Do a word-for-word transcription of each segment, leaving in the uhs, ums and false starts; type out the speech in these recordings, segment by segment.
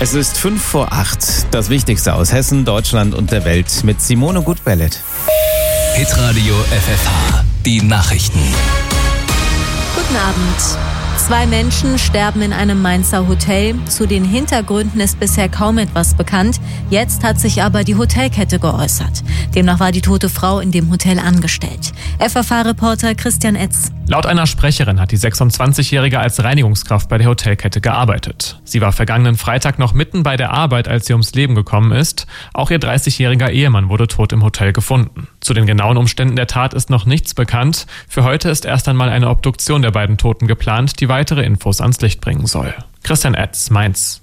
Es ist fünf vor acht. Das Wichtigste aus Hessen, Deutschland und der Welt mit Simone Gutbellet. Hitradio F F H. Die Nachrichten. Guten Abend. Zwei Menschen sterben in einem Mainzer Hotel. Zu den Hintergründen ist bisher kaum etwas bekannt. Jetzt hat sich aber die Hotelkette geäußert. Demnach war die tote Frau in dem Hotel angestellt. F F H-Reporter Christian Etz. Laut einer Sprecherin hat die sechsundzwanzigjährige als Reinigungskraft bei der Hotelkette gearbeitet. Sie war vergangenen Freitag noch mitten bei der Arbeit, als sie ums Leben gekommen ist. Auch ihr dreißigjähriger Ehemann wurde tot im Hotel gefunden. Zu den genauen Umständen der Tat ist noch nichts bekannt. Für heute ist erst einmal eine Obduktion der beiden Toten geplant, die weitere Infos ans Licht bringen soll. Christian Etz, Mainz.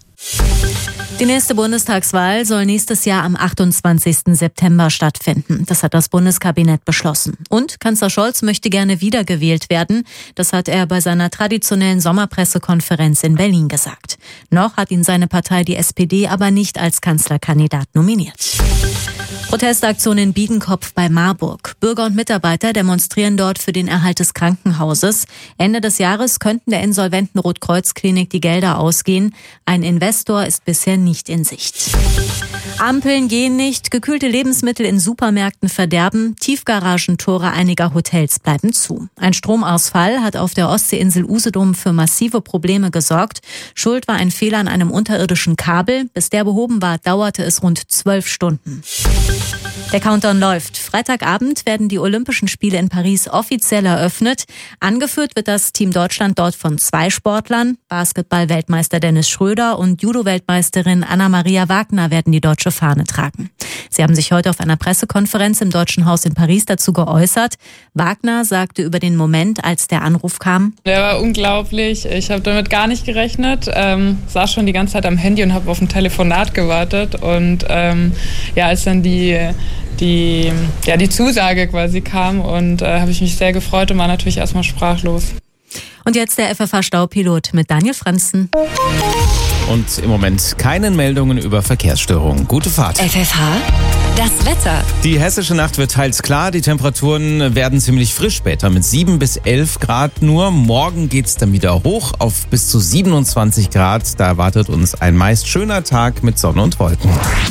Die nächste Bundestagswahl soll nächstes Jahr am achtundzwanzigsten September stattfinden. Das hat das Bundeskabinett beschlossen. Und Kanzler Scholz möchte gerne wiedergewählt werden. Das hat er bei seiner traditionellen Sommerpressekonferenz in Berlin gesagt. Noch hat ihn seine Partei, die S P D, aber nicht als Kanzlerkandidat nominiert. Protestaktion in Biedenkopf bei Marburg. Bürger und Mitarbeiter demonstrieren dort für den Erhalt des Krankenhauses. Ende des Jahres könnten der insolventen Rotkreuz-Klinik die Gelder ausgehen. Ein Investor ist bisher nicht in Sicht. Ampeln gehen nicht, gekühlte Lebensmittel in Supermärkten verderben, Tiefgaragentore einiger Hotels bleiben zu. Ein Stromausfall hat auf der Ostseeinsel Usedom für massive Probleme gesorgt. Schuld war ein Fehler an einem unterirdischen Kabel. Bis der behoben war, dauerte es rund zwölf Stunden. Der Countdown läuft. Freitagabend werden die Olympischen Spiele in Paris offiziell eröffnet. Angeführt wird das Team Deutschland dort von zwei Sportlern. Basketball-Weltmeister Dennis Schröder und Judo-Weltmeisterin Anna-Maria Wagner werden die deutsche Fahne tragen. Sie haben sich heute auf einer Pressekonferenz im Deutschen Haus in Paris dazu geäußert. Wagner sagte über den Moment, als der Anruf kam: Der war unglaublich. Ich habe damit gar nicht gerechnet. Ähm, saß schon die ganze Zeit am Handy und habe auf ein Telefonat gewartet. Und ähm, ja, als dann die die, ja, die Zusage quasi kam und äh, habe ich mich sehr gefreut und war natürlich erstmal sprachlos. Und jetzt der F F H-Staupilot mit Daniel Franzen. Und im Moment keine Meldungen über Verkehrsstörungen. Gute Fahrt. F F H, das Wetter. Die hessische Nacht wird teils klar. Die Temperaturen werden ziemlich frisch später mit sieben bis elf Grad nur. Morgen geht's dann wieder hoch auf bis zu siebenundzwanzig Grad. Da erwartet uns ein meist schöner Tag mit Sonne und Wolken.